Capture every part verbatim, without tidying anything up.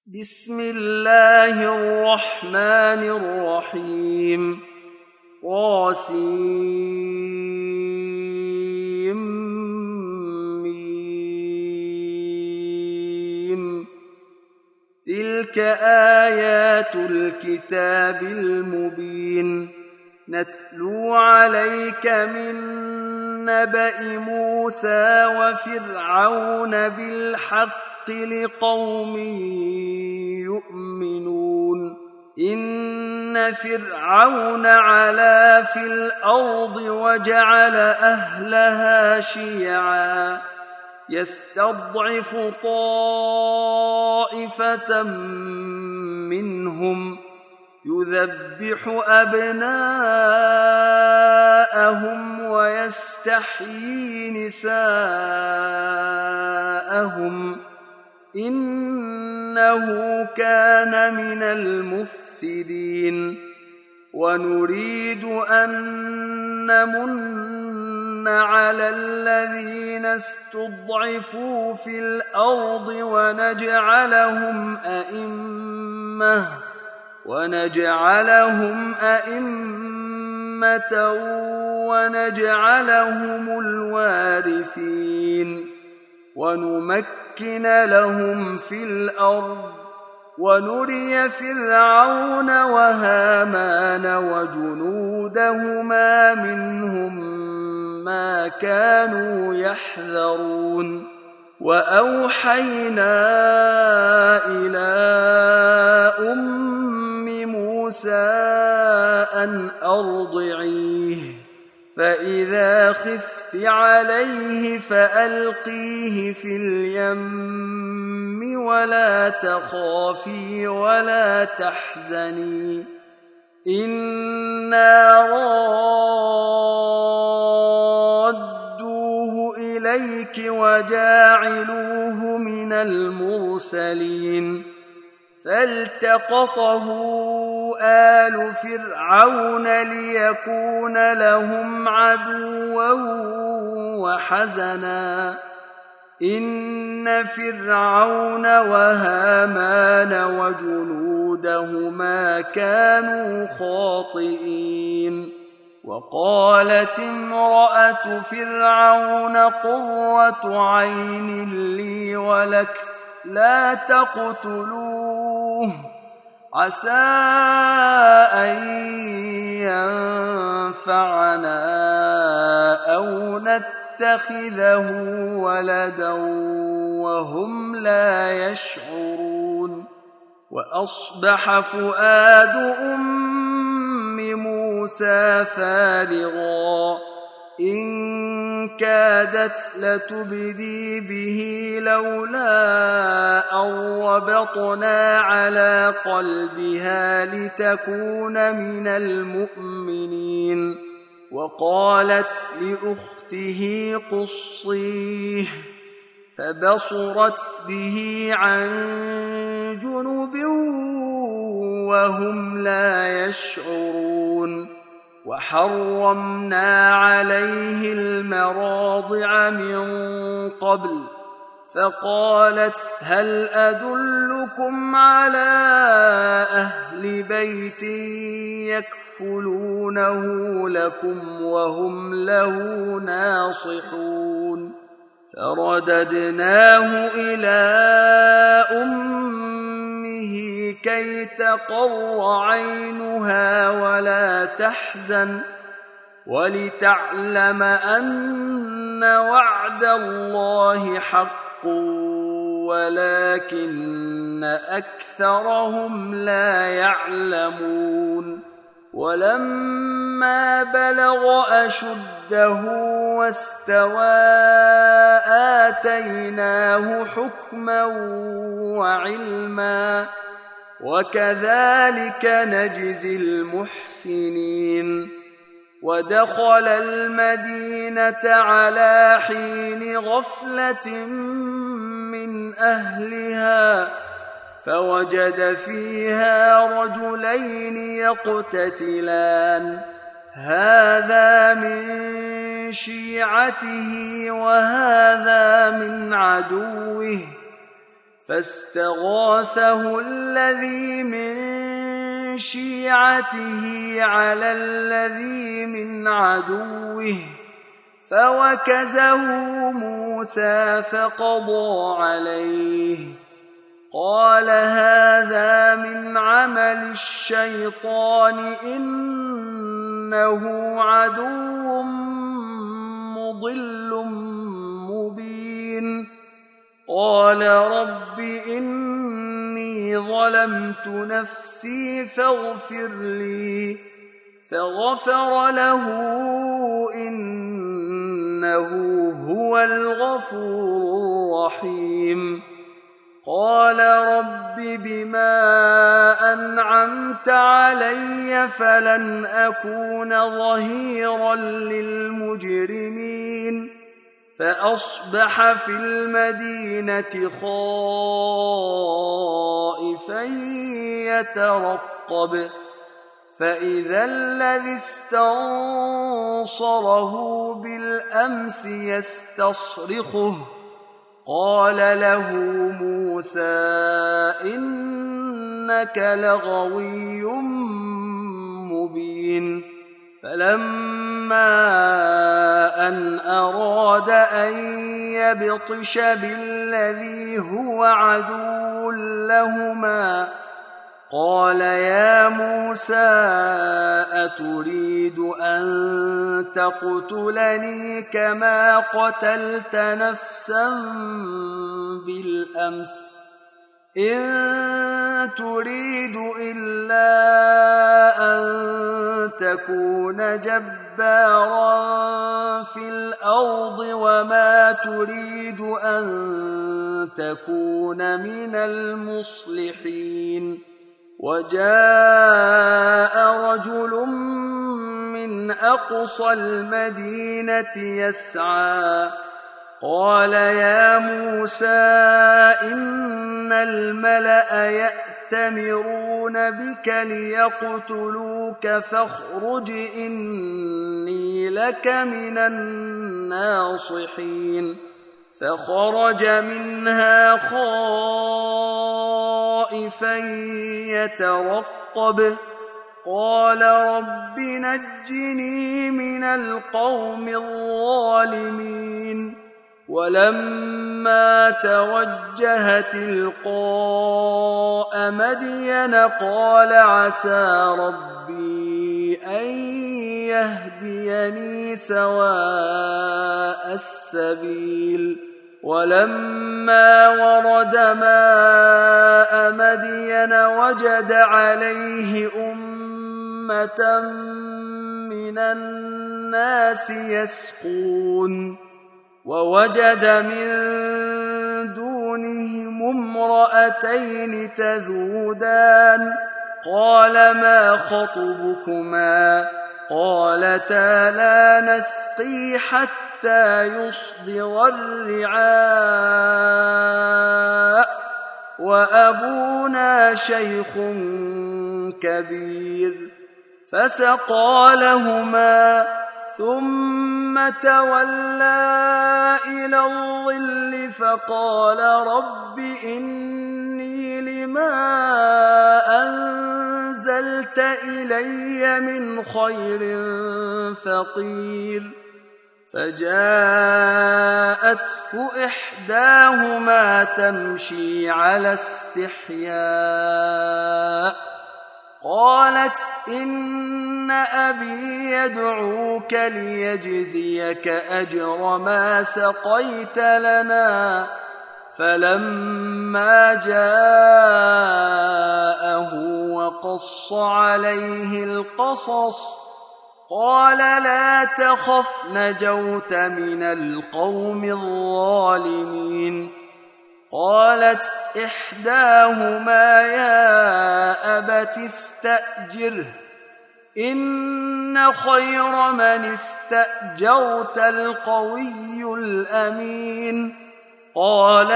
بسم الله الرحمن الرحيم. طاسيم. تلك آيات الكتاب المبين نتلو عليك من نبأ موسى وفرعون بالحق لقوم يؤمنون. إن فرعون علا في الأرض وجعل أهلها شيعا يستضعف طائفة منهم يذبح أبناءهم ويستحيي نساءهم إنه كان من المفسدين. ونريد أن نمن على الذين استضعفوا في الأرض ونجعلهم أئمة ونجعلهم أئمة ونجعلهم الوارثين ونمكن لهم في الأرض ونري فرعون وهامان وجنودهما منهم ما كانوا يحذرون. وأوحينا إلى أم موسى أن أرضعيه فإذا خفت عليه فألقيه في اليم ولا تخافي ولا تحزني إنا رادوه إليك وجاعلوه من المرسلين. فالتقطه آل فرعون ليكون لهم عدوا وحزنا إن فرعون وهامان وجنودهما كانوا خاطئين. وقالت امرأة فرعون قرة عين لي ولك لا تقتلوه عسى أن ينفعنا أو نتخذه ولدا وهم لا يشعرون. وأصبح فؤاد أم موسى فارغا إن كادت لتبدي به لولا أن ربطنا على قلبها لتكون من المؤمنين. وقالت لأخته قصيه فبصرت به عن جنب وهم لا يشعرون. وحرمنا عليه المراضع من قبل فقالت هل أدلكم على أهل بيت يكفلونه لكم وهم له ناصحون. فرددناه إلى أمه كي تقر عينها ولا تحزن ولتعلم أن وعد الله حق ولكن أكثرهم لا يعلمون. ولما بلغ أشده واستوى آتيناه حكما وعلما وكذلك نجزي المحسنين. ودخل المدينة على حين غفلة من أهلها فوجد فيها رجلين يقتتلان هذا من شيعته وهذا من عدوه فاستغاثه الذي من شيعته على الذي من عدوه فوكزه موسى فقضى عليه قال هذا من عمل الشيطان إنه عدو مضل مبين قال رب إني ظلمت نفسي فاغفر لي فغفر له إنه هو الغفور الرحيم قال رب بما أنعمت علي فلن أكون ظهيرا للمجرمين فأصبح في المدينة خائفا يترقب فإذا الذي استنصره بالأمس يستصرخه قال له موسى إنك لغوي مبين فلما أن أراد أن يبطش بالذي هو عدو لهما قال يا موسى أتريد أن تقتلني كما قتلت نفسا بالأمس إن تريد إلا أن تكون جبارا في الأرض وما تريد أن تكون من المصلحين وجاء رجل من أقصى المدينة يسعى قال يا موسى إن الملأ يأتمرون بك ليقتلوك فاخرج إني لك من الناصحين فخرج منها خائفا يترقب قال رب نجني من القوم الظالمين ولما توجه تلقاء مدين قال عسى ربي أن يهديني سواء السبيل ولما ورد ماء مدين وجد عليه أمة من الناس يسقون ووجد من دونهم امرأتين تذودان قال ما خطبكما قالتا لا نسقي حتى يصدر الرعاء وأبونا شيخ كبير فسقى لهما ثم تولى إلى الظل فقال رب إني لما أنزلت إلي من خير فقير فجاءته إحداهما تمشي على استحياء قالت إن أبي يدعوك ليجزيك أجر ما سقيت لنا فلما جاءه وقص عليه القصص قال لا تخف نجوت من القوم الظالمين قالت إحداهما يا أبت استأجره إن خير من استأجرت القوي الأمين قال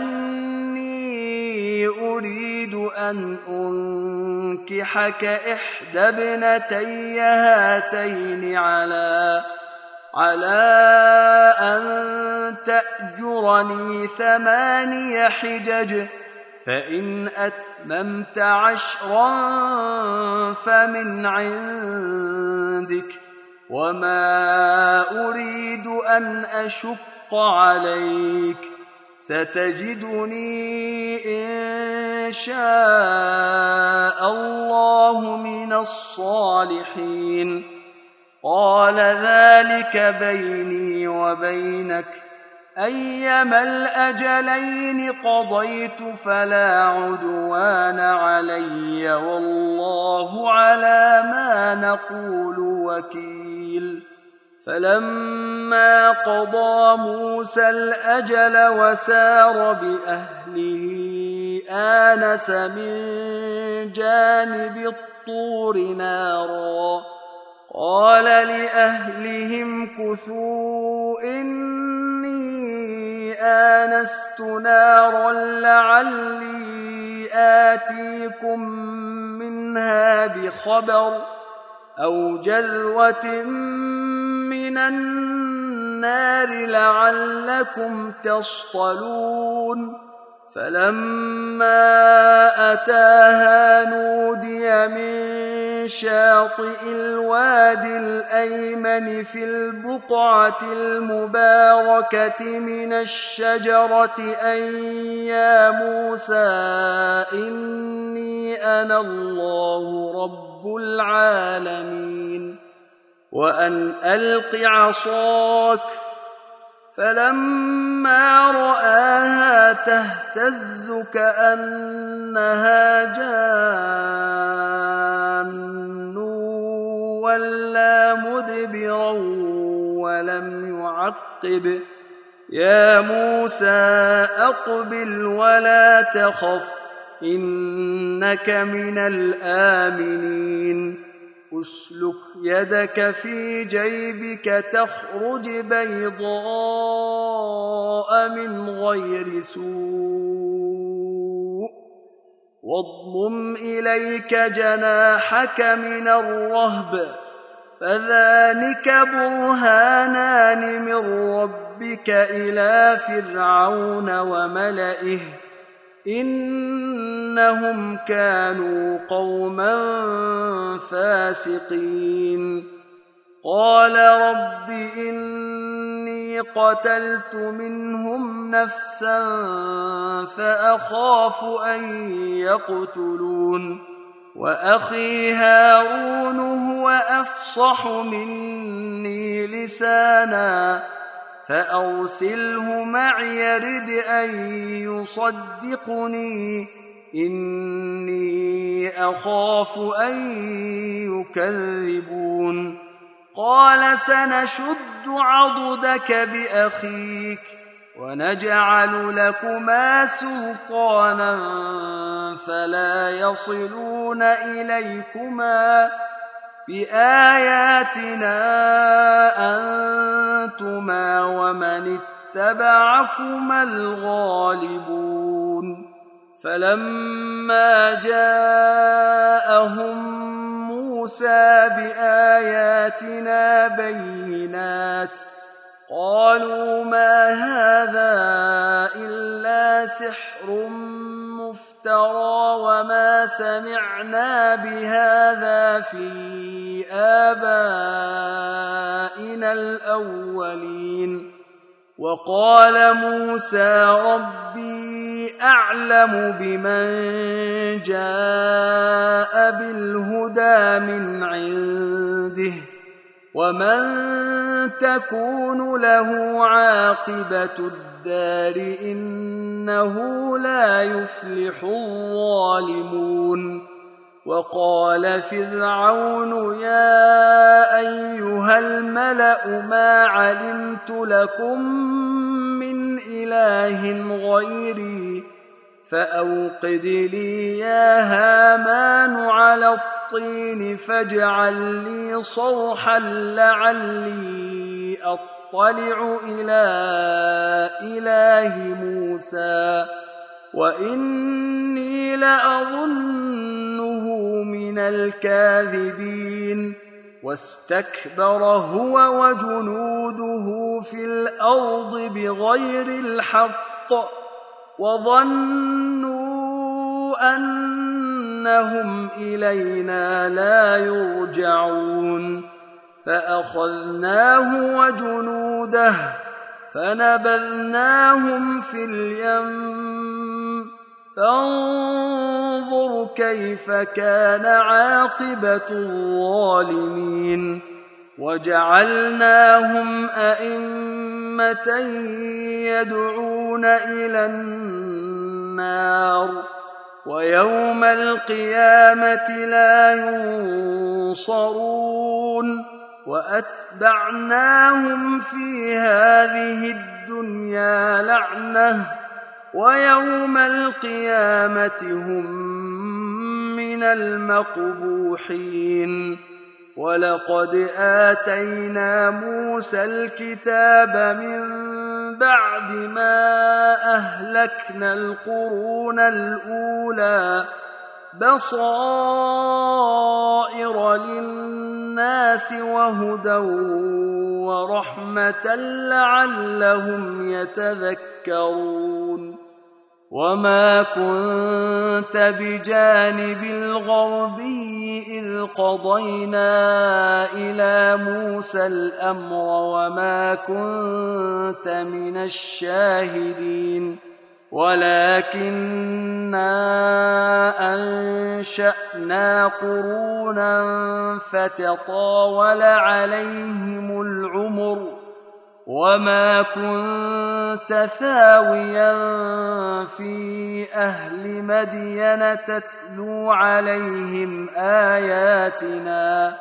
إني أريد أن أنكحك إحدى ابنتي هاتين على على أن تأجرني ثماني حجج فإن أتممت عشرا فمن عندك وما أريد أن أشق عليك ستجدني إن شاء الله من الصالحين قال ذلك بيني وبينك أيما الأجلين قضيت فلا عدوان علي والله على ما نقول وكيل فلما قضى موسى الأجل وسار بأهله آنس من جانب الطور نارا قال لأهلهم كثوا إني آنست نارا لعلي آتيكم منها بخبر أو جذوة من النار لعلكم تصطلون فلما أتاها نودي من شاطئ الوادي الأيمن في البقعة المباركة من الشجرة أن يا موسى إني أنا الله رب العالمين وأن ألق عصاك فلما رآها تهتز كأنها جان ولا مدبرا ولم يعقب يا موسى أقبل ولا تخف إنك من الآمنين أسلك يدك في جيبك تخرج بيضاء من غير سوء واضمم إليك جناحك من الرهب فذلك برهانان من ربك إلى فرعون وملئه إنهم كانوا قوما فاسقين قال رب إني قتلت منهم نفسا فأخاف أن يقتلون وأخي هارون هو أفصح مني لسانا فأرسله معي يرد أن يصدقني إني أخاف أن يكذبون قال سنشد عضدك بأخيك ونجعل لكما سلطانا فلا يصلون إليكما بآياتنا أنتما ومن اتبعكما الغالبون فلما جاءهم موسى بآياتنا بينات قالوا ما هذا إلا سحر مفترى وما سمعنا بهذا في آبائنا الأولين وقال موسى ربي أعلم بمن جاء بالهدى من عنده ومن تكون له عاقبة الدار إنه لا يفلح الظالمون وقال فرعون يا أيها الملأ ما علمت لكم من إله غيري فأوقد لي يا هامان على الطين فاجعل لي صرحا لعلي أطلع إلى إله موسى وإني لأظنه من الكاذبين واستكبر هو وجنوده في الأرض بغير الحق وظنوا أنهم إلينا لا يرجعون فأخذناه وجنوده فنبذناهم في اليم فانظر كيف كان عاقبة الظالمين وجعلناهم أئمة يدعون إلى النار ويوم القيامة لا ينصرون وأتبعناهم في هذه الدنيا لعنة ويوم القيامة هم من المقبوحين ولقد آتينا موسى الكتاب من بعد ما أهلكنا القرون الأولى بصائر للناس وهدى ورحمة لعلهم يتذكرون وما كنت بجانب الغربي إذ قضينا إلى موسى الأمر وما كنت من الشاهدين ولكننا أنشأنا قرونا فتطاول عليهم العمر وما كنت ثاويا في أهل مدين تتلو عليهم آياتنا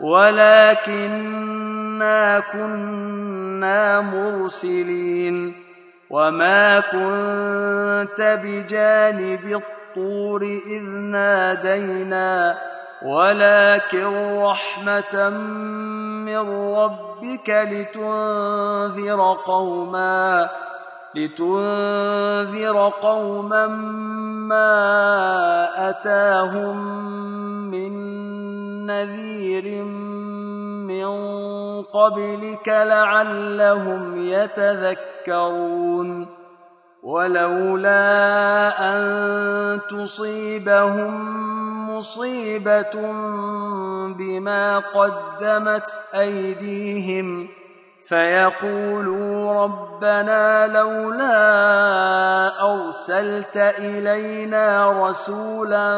ولكننا كنا مرسلين وما كنت بجانب الطور إذ نادينا ولكن رحمة من ربك لتنذر قوما لتنذر قوما ما أتاهم من نذير من قبلك لعلهم يتذكرون ولولا أن تصيبهم مصيبة بما قدمت أيديهم فيقولوا ربنا لولا أرسلت إلينا رسولا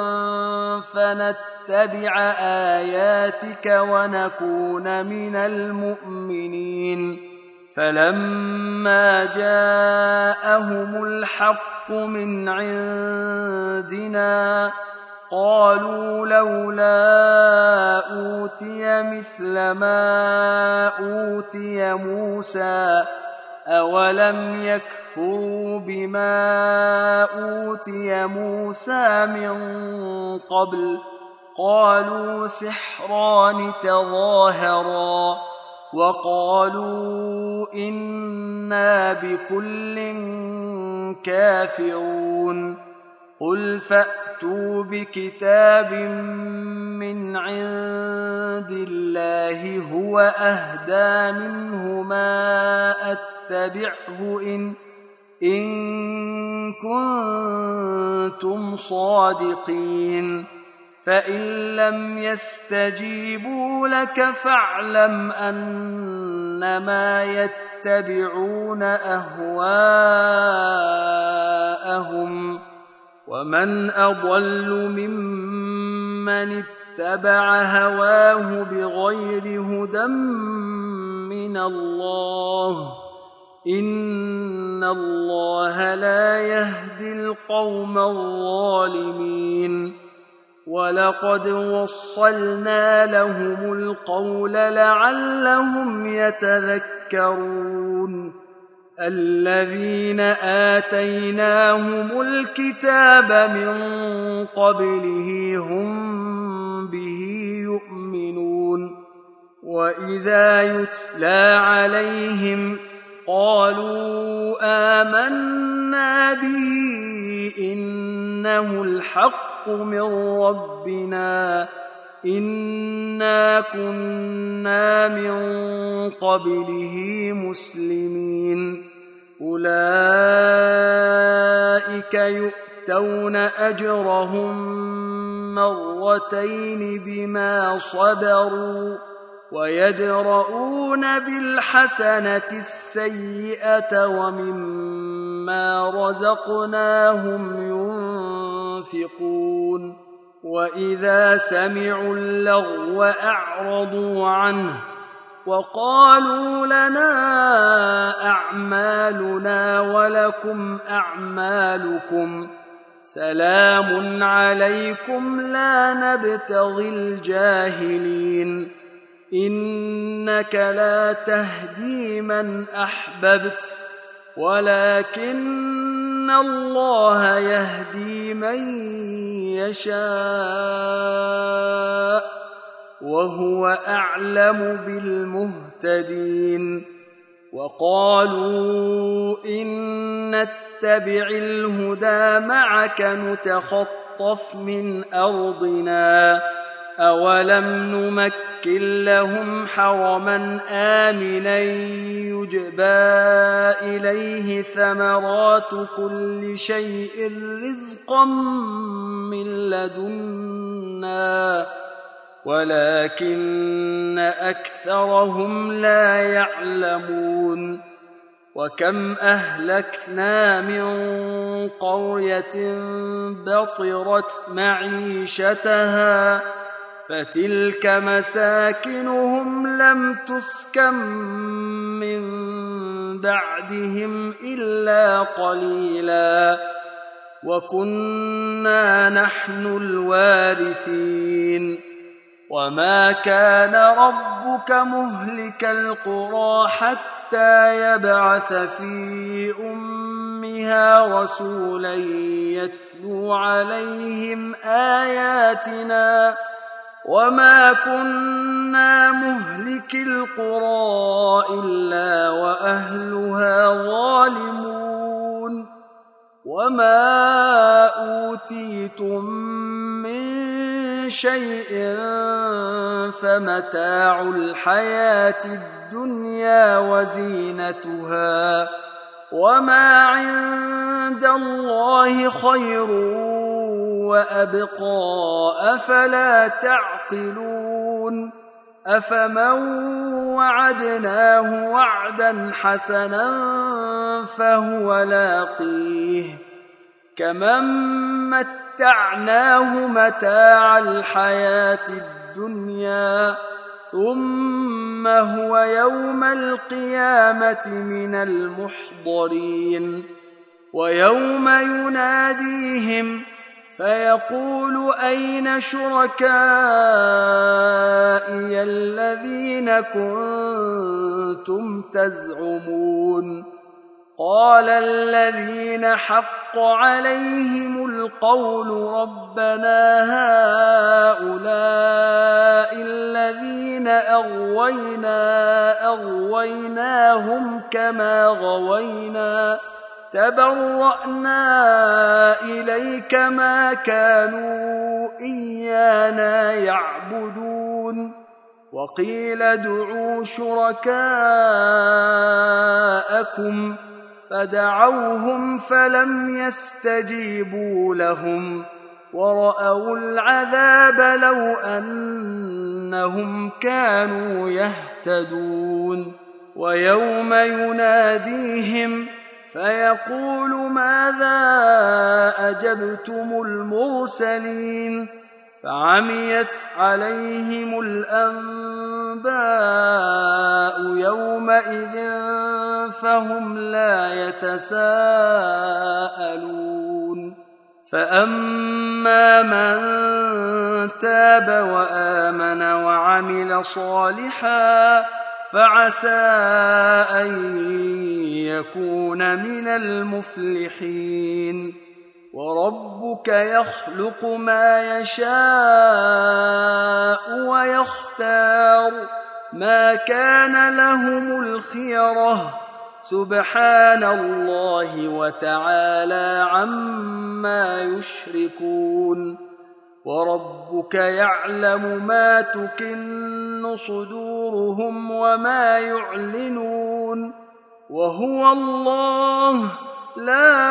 فنتبع آياتك ونكون من المؤمنين فلما جاءهم الحق من عندنا قالوا لولا أوتي مثل ما أوتي موسى أولم يكفروا بما أوتي موسى من قبل قالوا سحران تظاهرا وقالوا إنا بكل كافرون قل فأتوا بكتاب من عند الله هو أهدى منه ما أتبعه إن, إن كنتم صادقين فإن لم يستجيبوا لك فاعلم أنما يتبعون أهواءهم ومن أضل ممن اتبع هواه بغير هدى من الله إن الله لا يهدي القوم الظالمين ولقد وصلنا لهم القول لعلهم يتذكرون الذين آتيناهم الكتاب من قبله هم به يؤمنون وإذا يتلى عليهم قالوا آمنا به إنه الحق من ربنا إنا كنا من قبله مسلمين أولئك يؤمنون يؤتون أجرهم مرتين بما صبروا ويدرؤون بالحسنة السيئة ومما رزقناهم ينفقون وإذا سمعوا اللغو أعرضوا عنه وقالوا لنا أعمالنا ولكم أعمالكم سلام عليكم لا نبتغي الجاهلين إنك لا تهدي من أحببت ولكن الله يهدي من يشاء وهو أعلم بالمهتدين وقالوا إن نتبع الهدى معك نتخطف من أرضنا أولم نمكن لهم حرما آمنا يجبى إليه ثمرات كل شيء رزقا من لدنا ولكن أكثرهم لا يعلمون وكم أهلكنا من قرية بطرت معيشتها فتلك مساكنهم لم تسكن من بعدهم إلا قليلا وكنا نحن الوارثين وما كان ربك مهلك القرى حتى يبعث في أمها رسولا يتلو عليهم آياتنا وما كنا مهلك القرى إلا وأهلها ظالمون وما أوتيتم من شيء فمتاع الحياة الدنيا وزينتها وما عند الله خير وأبقى أفلا تعقلون أفمن وعدناه وعدا حسنا فهو لاقيه كمن متعناه متاع الحياة الدنيا ثم هو يوم القيامة من المحضرين ويوم يناديهم فيقول أين شركائي الذين كنتم تزعمون قال الذين حق عليهم القول ربنا هؤلاء الذين أغوينا أغويناهم كما غوينا تبرأنا إليك ما كانوا إيانا يعبدون وقيل ادعوا شركاءكم فدعوهم فلم يستجيبوا لهم ورأوا العذاب لو أنهم كانوا يهتدون ويوم يناديهم فيقول ماذا أجبتم المرسلين فعميت عليهم الأنباء يومئذ فهم لا يتساءلون فأما من تاب وآمن وعمل صالحا فعسى أن يكون من المفلحين وربك يخلق ما يشاء ويختار ما كان لهم الخيرة سبحان الله وتعالى عما يشركون وربك يعلم ما تكن صدورهم وما يعلنون وهو الله لا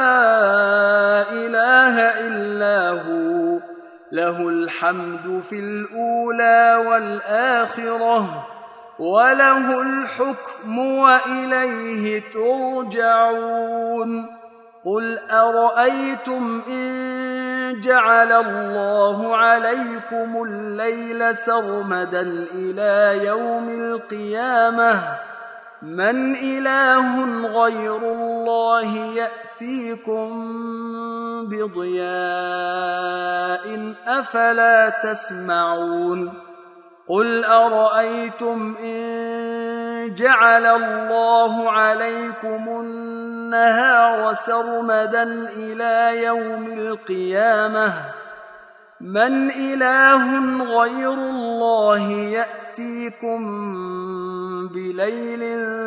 إله إلا هو له الحمد في الأولى والآخرة وله الحكم وإليه ترجعون قل أرأيتم إن جعل الله عليكم الليل سرمدا إلى يوم القيامة من إله غير الله يأتيكم بضياء أفلا تسمعون قل أرأيتم إن جعل الله عليكم النهار سرمدا إلى يوم القيامة من إله غير الله يأتيكم بليل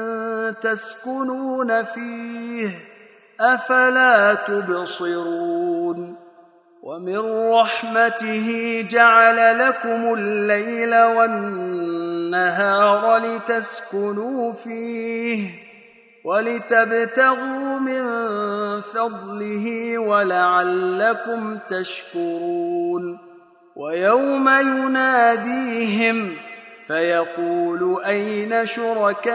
تسكنون فيه أفلا تبصرون ومن رحمته جعل لكم الليل والنهار لتسكنوا فيه ولتبتغوا من فضله ولعلكم تشكرون ويوم يناديهم فيقول أين شركائي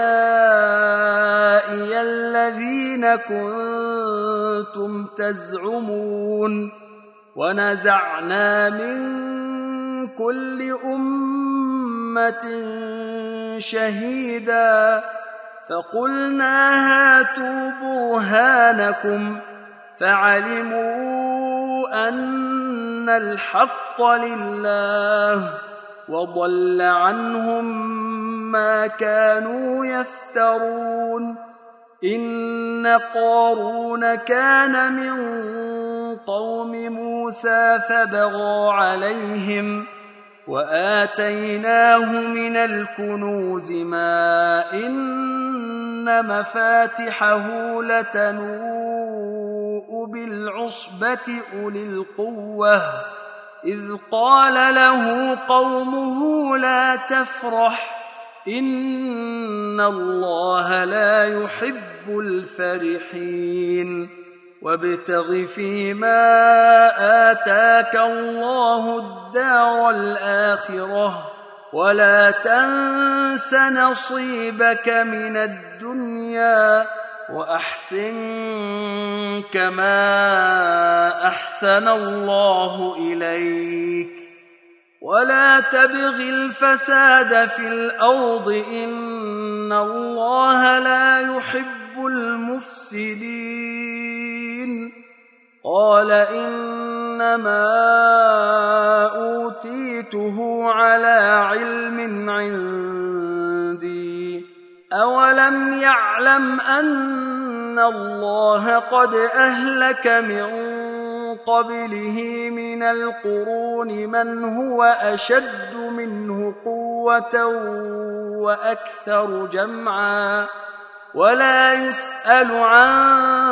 الذين كنتم تزعمون ونزعنا من كل أمة شهيدا فقلنا هاتوا برهانكم فعلموا أن الحق لله وضل عنهم ما كانوا يفترون إن قارون كان من قوم موسى فبغى عليهم وآتيناه من الكنوز ما إن مفاتحه لتنوء بالعصبة أولي القوة إذ قال له قومه لا تفرح إن الله لا يحب الفرحين وابتغ فيما آتاك الله الدار الآخرة ولا تنس نصيبك من الدنيا وأحسن كما أحسن الله إليك ولا تبغ الفساد في الأرض إن الله لا يحب المفسدين قال إنما أوتيته على علم عندي أولم يعلم أن الله قد أهلك من قبله من القرون من هو أشد منه قوة وأكثر جمعا ولا يسأل عن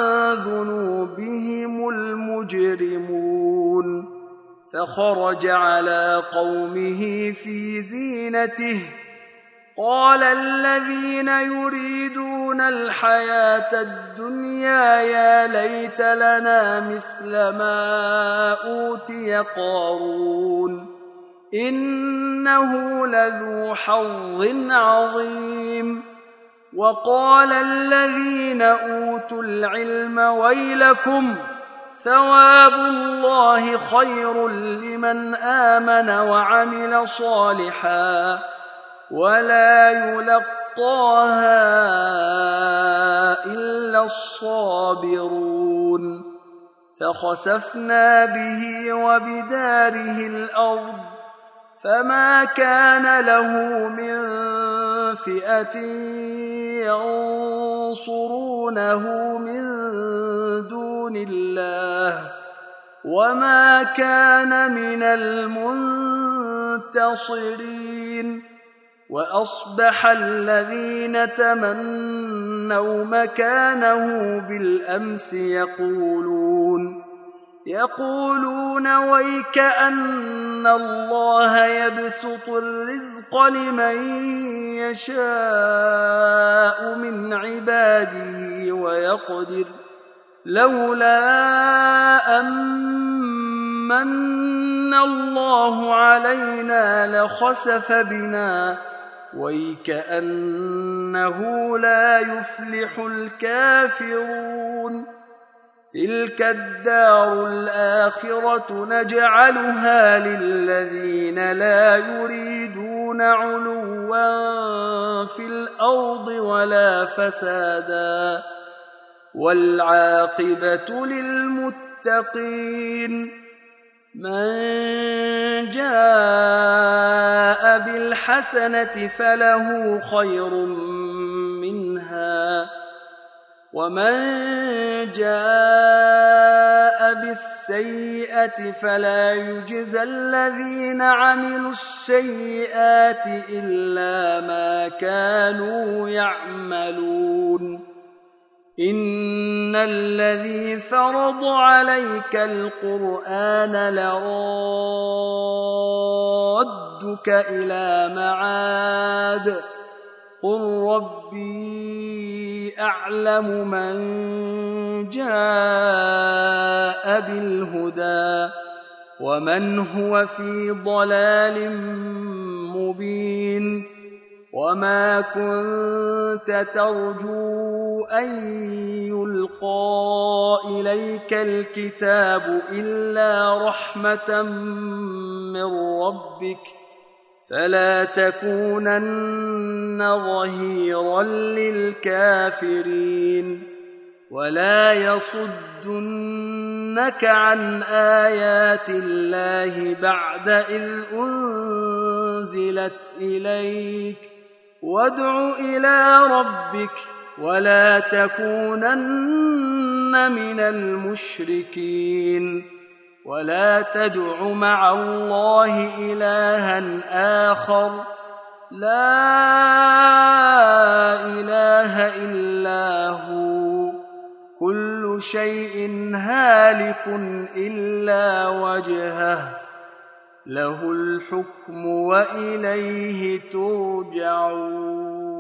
ذنوبهم المجرمون فخرج على قومه في زينته قال الذين يريدون الحياة الدنيا يا ليت لنا مثل ما أوتي قارون إنه لذو حظ عظيم وقال الذين أوتوا العلم ويلكم ثواب الله خير لمن آمن وعمل صالحا ولا يلقاها إلا الصابرون فخسفنا به وبداره الأرض فما كان له من فئة ينصرونه من دون الله وما كان من المنتصرين وأصبح الذين تمنوا مكانه بالأمس يقولون يقولون ويك أن الله يبسط الرزق لمن يشاء من عباده ويقدر لولا أمن الله علينا لخسف بنا ويكأنه لا يفلح الكافرون تلك الدار الآخرة نجعلها للذين لا يريدون علوا في الأرض ولا فسادا والعاقبة للمتقين من جاء بالحسنة فله خير منها ومن جاء بالسيئة فلا يجزى الذين عملوا السيئات إلا ما كانوا يعملون إن الذي فرض عليك القرآن لرادك إلى معاد قل ربي أعلم من جاء بالهدى ومن هو في ضلال مبين وما كنت ترجو أن يلقى إليك الكتاب إلا رحمة من ربك فلا تكونن ظهيرا للكافرين ولا يصدنك عن آيات الله بعد إذ أنزلت إليك وادع إلى ربك ولا تكونن من المشركين ولا تدع مع الله إلها آخر لا إله إلا هو كل شيء هالك إلا وجهه له الحكم وإليه ترجعون